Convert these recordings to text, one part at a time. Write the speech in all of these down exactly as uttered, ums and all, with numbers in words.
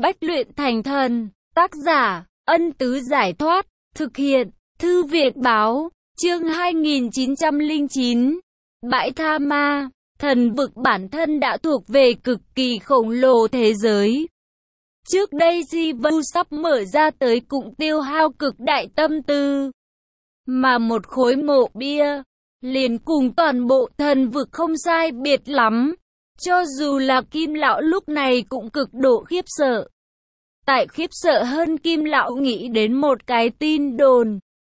Bách luyện thành thần. Tác giả, Ân Tứ Giải Thoát. Thực hiện, Thư Viện Báo. Chương hai nghìn chín trăm lẻ chín. Bãi Tha Ma. Thần vực bản thân đã thuộc về cực kỳ khổng lồ thế giới. Trước đây Sivu sắp mở ra tới cũng tiêu hao cực đại tâm tư. Mà một khối mộ bia, liền cùng toàn bộ thần vực không sai biệt lắm. Cho dù là Kim Lão lúc này cũng cực độ khiếp sợ. Tại khiếp sợ hơn, Kim Lão nghĩ đến một cái tin đồn.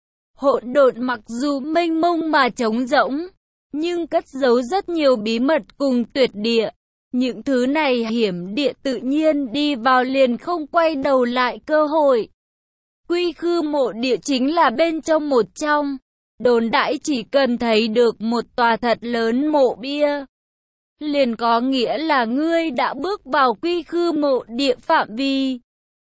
Hỗn độn mặc dù mênh mông mà trống rỗng, nhưng cất giấu rất nhiều bí mật cùng tuyệt địa. Những thứ này hiểm địa tự nhiên đi vào liền không quay đầu lại cơ hội. Quy Khư mộ địa chính là bên trong một trong. Đồn đãi chỉ cần thấy được một tòa thật lớn mộ bia, liền có nghĩa là ngươi đã bước vào Quy Khư mộ địa phạm vi.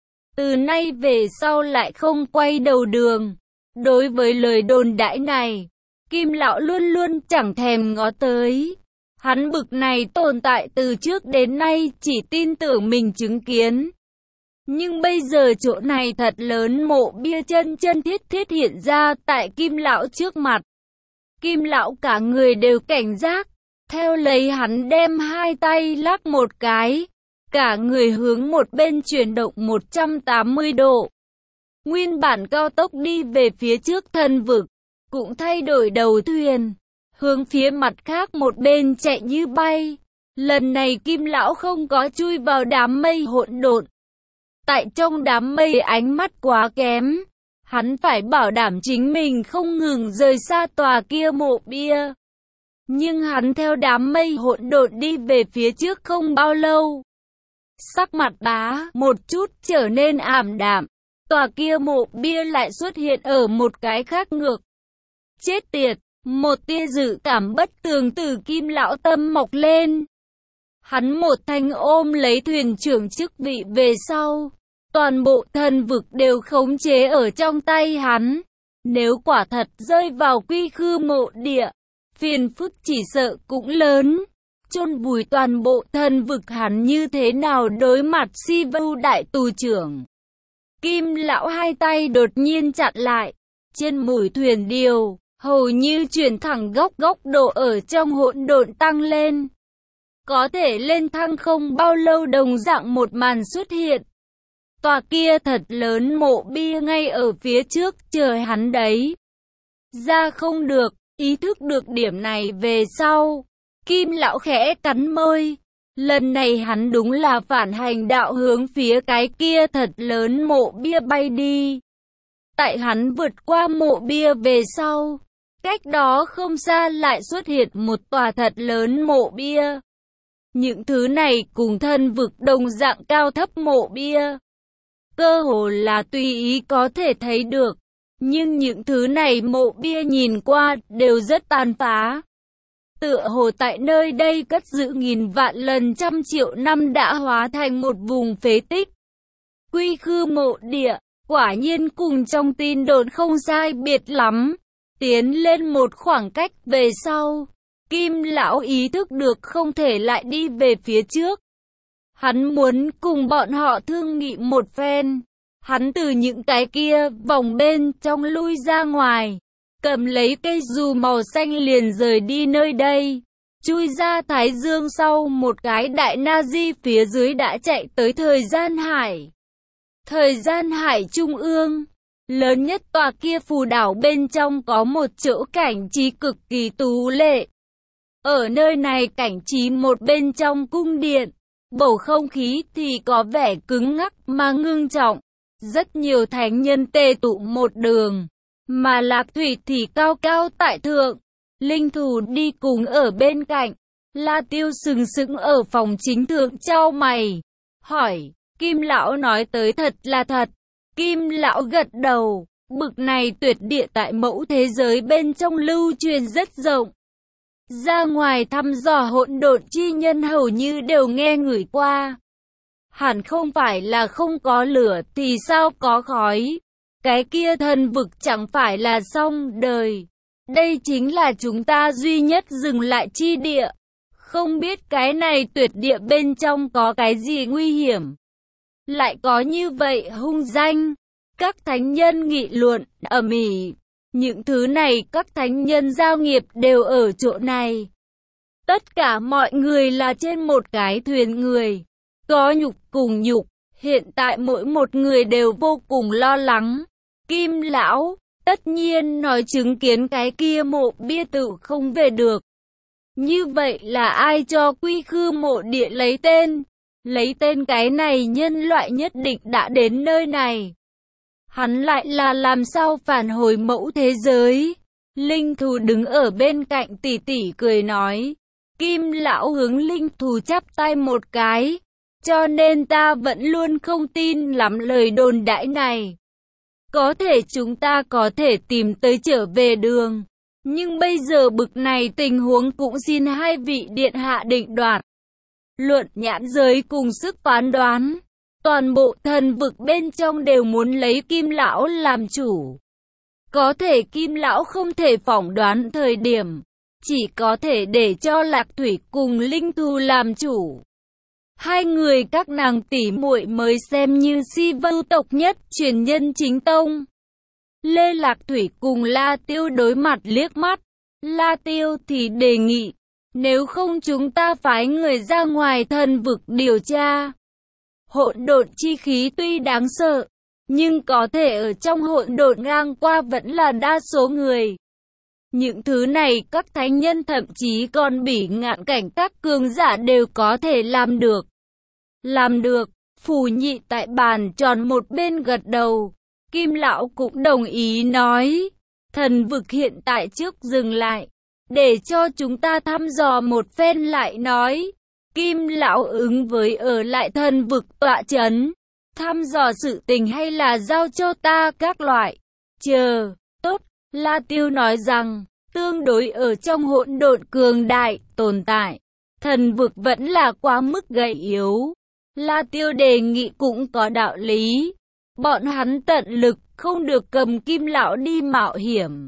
Từ nay về sau lại không quay đầu đường. Đối với lời đồn đãi này, Kim Lão luôn luôn chẳng thèm ngó tới. Hắn bực này tồn tại từ trước đến nay chỉ tin tưởng mình chứng kiến. Nhưng bây giờ chỗ này thật lớn mộ bia chân chân thiết thiết hiện ra tại Kim Lão trước mặt. Kim Lão cả người đều cảnh giác. Theo lấy hắn đem hai tay lắc một cái. Cả người hướng một bên chuyển động một trăm tám mươi độ. Nguyên bản cao tốc đi về phía trước thần vực, cũng thay đổi đầu thuyền, hướng phía mặt khác một bên chạy như bay. Lần này Kim Lão không có chui vào đám mây hỗn độn. Tại trong đám mây ánh mắt quá kém, hắn phải bảo đảm chính mình không ngừng rời xa tòa kia mộ bia. Nhưng hắn theo đám mây hỗn độn đi về phía trước không bao lâu, sắc mặt bá một chút trở nên ảm đạm. Tòa kia mộ bia lại xuất hiện ở một cái khác ngược. Chết tiệt, một tia dự cảm bất tường từ Kim Lão tâm mọc lên. Hắn một thanh ôm lấy thuyền trưởng chức vị về sau. Toàn bộ thần vực đều khống chế ở trong tay hắn. Nếu quả thật rơi vào Quy Khư mộ địa, phiền phức chỉ sợ cũng lớn. Chôn vùi toàn bộ thần vực hắn như thế nào đối mặt Sivu đại tù trưởng. Kim Lão hai tay đột nhiên chặn lại. Trên mũi thuyền điều, hầu như chuyển thẳng góc góc độ ở trong hỗn độn tăng lên. Có thể lên thăng không bao lâu đồng dạng một màn xuất hiện. Tòa kia thật lớn mộ bia ngay ở phía trước chờ hắn đấy. Ra không được, ý thức được điểm này về sau. Kim Lão khẽ cắn môi. Lần này hắn đúng là phản hành đạo hướng phía cái kia thật lớn mộ bia bay đi. Tại hắn vượt qua mộ bia về sau, cách đó không xa lại xuất hiện một tòa thật lớn mộ bia. Những thứ này cùng thân vực đồng dạng cao thấp mộ bia, cơ hồ là tùy ý có thể thấy được. Nhưng những thứ này mộ bia nhìn qua đều rất tàn phá. Tựa hồ tại nơi đây cất giữ nghìn vạn lần trăm triệu năm đã hóa thành một vùng phế tích. Quy Khư mộ địa, quả nhiên cùng trong tin đồn không sai biệt lắm. Tiến lên một khoảng cách về sau, Kim Lão ý thức được không thể lại đi về phía trước. Hắn muốn cùng bọn họ thương nghị một phen. Hắn từ những cái kia vòng bên trong lui ra ngoài, cầm lấy cây dù màu xanh liền rời đi nơi đây. Chui ra Thái Dương sau một cái đại na di phía dưới đã chạy tới thời gian hải. Thời gian hải trung ương, lớn nhất tòa kia phù đảo bên trong có một chỗ cảnh trí cực kỳ tú lệ. Ở nơi này cảnh trí một bên trong cung điện, bầu không khí thì có vẻ cứng ngắc mà ngưng trọng. Rất nhiều thánh nhân tề tụ một đường. Mà Lạc Thủy thì cao cao tại thượng, linh thù đi cùng ở bên cạnh. La Tiêu sừng sững ở phòng chính thượng chau mày, hỏi, Kim Lão nói tới thật là thật. Kim Lão gật đầu, bực này tuyệt địa tại mẫu thế giới bên trong lưu truyền rất rộng. Ra ngoài thăm dò hỗn độn chi nhân hầu như đều nghe ngửi qua. Hẳn không phải là không có lửa thì sao có khói. Cái kia thần vực chẳng phải là xong đời. Đây chính là chúng ta duy nhất dừng lại chi địa. Không biết cái này tuyệt địa bên trong có cái gì nguy hiểm. lại có như vậy hung danh. Các thánh nhân nghị luận ầm ĩ. Những thứ này các thánh nhân giao nghiệp đều ở chỗ này. Tất cả mọi người là trên một cái thuyền người. Có nhục cùng nhục. Hiện tại mỗi một người đều vô cùng lo lắng. Kim lão, tất nhiên nói chứng kiến cái kia mộ bia tự không về được. Như vậy là ai cho Quy Khư mộ địa lấy tên? Lấy tên cái này nhân loại nhất định đã đến nơi này. Hắn lại là làm sao phản hồi mẫu thế giới? Linh thù đứng ở bên cạnh tỉ tỉ cười nói. Kim lão hướng linh thù chắp tay một cái. Cho nên ta vẫn luôn không tin lắm lời đồn đãi này. Có thể chúng ta có thể tìm tới trở về đường. Nhưng bây giờ bực này tình huống cũng xin hai vị điện hạ định đoạt. Luận nhãn giới cùng sức phán đoán. Toàn bộ thần vực bên trong đều muốn lấy Kim lão làm chủ. Có thể Kim lão không thể phỏng đoán thời điểm. Chỉ có thể để cho Lạc Thủy cùng Linh Thù làm chủ. Hai người các nàng tỷ muội mới xem như si vưu tộc nhất truyền nhân chính tông. Lê Lạc Thủy cùng La Tiêu đối mặt liếc mắt. La Tiêu thì đề nghị. Nếu không chúng ta phái người ra ngoài thần vực điều tra. Hỗn độn chi khí tuy đáng sợ. Nhưng có thể ở trong hỗn độn ngang qua vẫn là đa số người. Những thứ này các thánh nhân thậm chí còn bỉ ngạn cảnh các cường giả đều có thể làm được. Làm được, Phù Nhị tại bàn tròn một bên gật đầu. Kim lão cũng đồng ý nói. Thần vực hiện tại trước dừng lại. Để cho chúng ta thăm dò một phen lại nói. Kim lão ứng với ở lại thần vực tọa chấn. Thăm dò sự tình hay là giao cho ta các loại. Chờ, tốt, La Tiêu nói rằng. Tương đối ở trong hỗn độn cường đại, tồn tại. Thần vực vẫn là quá mức gầy yếu. La Tiêu đề nghị cũng có đạo lý. Bọn hắn tận lực không được cầm Kim lão đi mạo hiểm.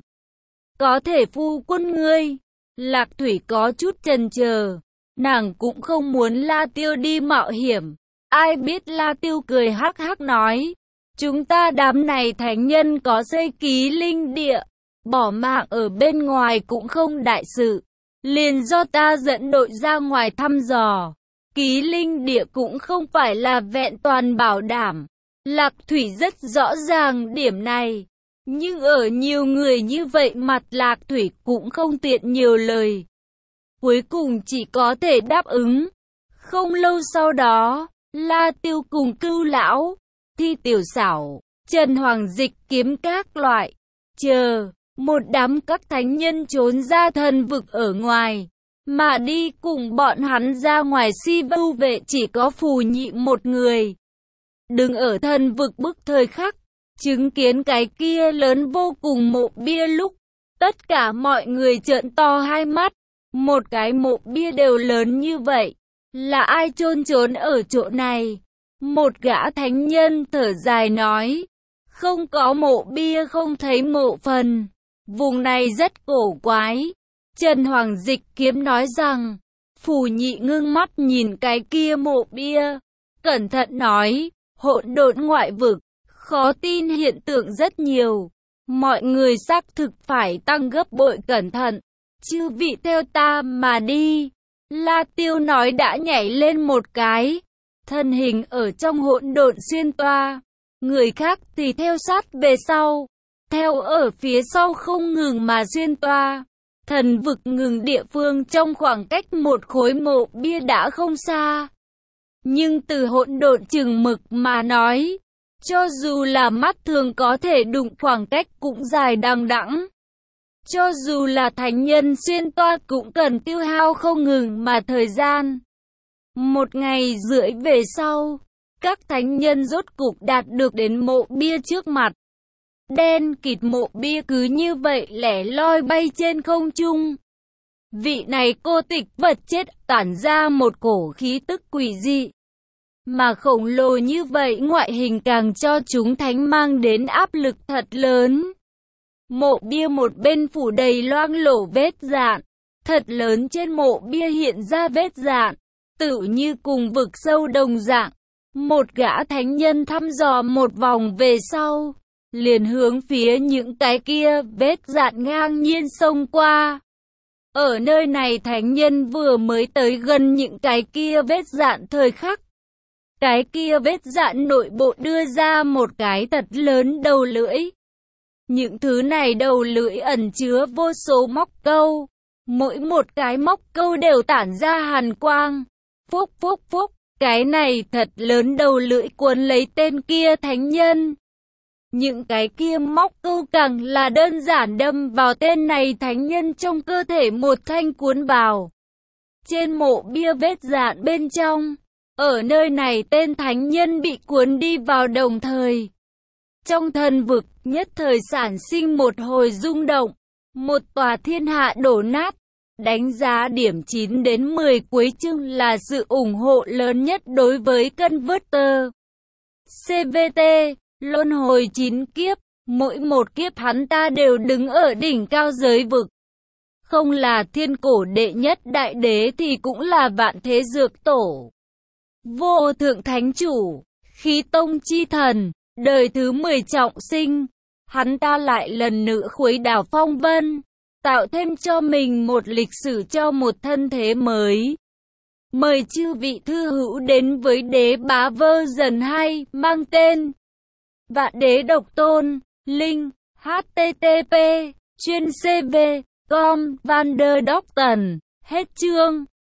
Có thể phu quân ngươi. Lạc Thủy có chút chần chờ. Nàng cũng không muốn La Tiêu đi mạo hiểm. Ai biết La Tiêu cười hắc hắc nói. Chúng ta đám này thánh nhân có xây ký linh địa. Bỏ mạng ở bên ngoài cũng không đại sự. Liền do ta dẫn đội ra ngoài thăm dò. Ký linh địa cũng không phải là vẹn toàn bảo đảm. Lạc Thủy rất rõ ràng điểm này. Nhưng ở nhiều người như vậy mặt Lạc Thủy cũng không tiện nhiều lời. Cuối cùng chỉ có thể đáp ứng. Không lâu sau đó, La Tiêu cùng Cưu lão, Thi Tiểu Xảo, Trần Hoàng Dịch kiếm các loại. Chờ, một đám các thánh nhân trốn ra thần vực ở ngoài. Mà đi cùng bọn hắn ra ngoài si vưu vệ chỉ có Phù Nhị một người. Đứng ở thần vực bức thời khắc, chứng kiến cái kia lớn vô cùng mộ bia lúc, tất cả mọi người trợn to hai mắt. Một cái mộ bia đều lớn như vậy, là ai chôn trốn ở chỗ này? Một gã thánh nhân thở dài nói, không có mộ bia không thấy mộ phần, vùng này rất cổ quái. Trần Hoàng Dịch kiếm nói rằng, Phù Nhị ngưng mắt nhìn cái kia mộ bia, cẩn thận nói, hỗn độn ngoại vực, khó tin hiện tượng rất nhiều. Mọi người xác thực phải tăng gấp bội cẩn thận. Chư vị theo ta mà đi. La Tiêu nói đã nhảy lên một cái. Thân hình ở trong hỗn độn xuyên toa. Người khác thì theo sát về sau. Theo ở phía sau không ngừng mà xuyên toa. Thần vực ngừng địa phương trong khoảng cách một khối mộ bia đã không xa. Nhưng từ hỗn độn chừng mực mà nói, cho dù là mắt thường có thể đụng khoảng cách cũng dài đằng đẵng. Cho dù là thánh nhân xuyên toa cũng cần tiêu hao không ngừng mà thời gian. Một ngày rưỡi về sau, các thánh nhân rốt cục đạt được đến mộ bia trước mặt. Đen kịt mộ bia cứ như vậy lẻ loi bay trên không trung. Vị này cô tịch vật chết tản ra một cổ khí tức quỷ dị. Mà khổng lồ như vậy ngoại hình càng cho chúng thánh mang đến áp lực thật lớn. Mộ bia một bên phủ đầy loang lổ vết dạn. Thật lớn trên mộ bia hiện ra vết dạn, tựu như cùng vực sâu đồng dạng. Một gã thánh nhân thăm dò một vòng về sau, liền hướng phía những cái kia vết dạn ngang nhiên xông qua. Ở nơi này thánh nhân vừa mới tới gần những cái kia vết dạn thời khắc. Cái kia vết dạn nội bộ đưa ra một cái thật lớn đầu lưỡi. Những thứ này đầu lưỡi ẩn chứa vô số móc câu. Mỗi một cái móc câu đều tản ra hàn quang. Phúc phúc phúc, cái này thật lớn đầu lưỡi cuốn lấy tên kia thánh nhân. Những cái kia móc câu càng là đơn giản đâm vào tên này thánh nhân trong cơ thể một thanh cuốn vào. Trên mộ bia vết dạn bên trong, ở nơi này tên thánh nhân bị cuốn đi vào đồng thời. Trong thần vực nhất thời sản sinh một hồi rung động, một tòa thiên hạ đổ nát. Đánh giá điểm chín đến mười cuối chương là sự ủng hộ lớn nhất đối với Converter. xê vê tê, luân hồi chín kiếp, mỗi một kiếp hắn ta đều đứng ở đỉnh cao giới vực. Không là thiên cổ đệ nhất đại đế thì cũng là vạn thế dược tổ. Vô thượng thánh chủ, khí tông chi thần, đời thứ mười trọng sinh. Hắn ta lại lần nữa khuấy đảo phong vân, tạo thêm cho mình một lịch sử cho một thân thế mới. Mời chư vị thư hữu đến với đế bá version hai mang tên Vạn Đế Độc Tôn, link http chuyên cv com Vanderdocton, hết chương.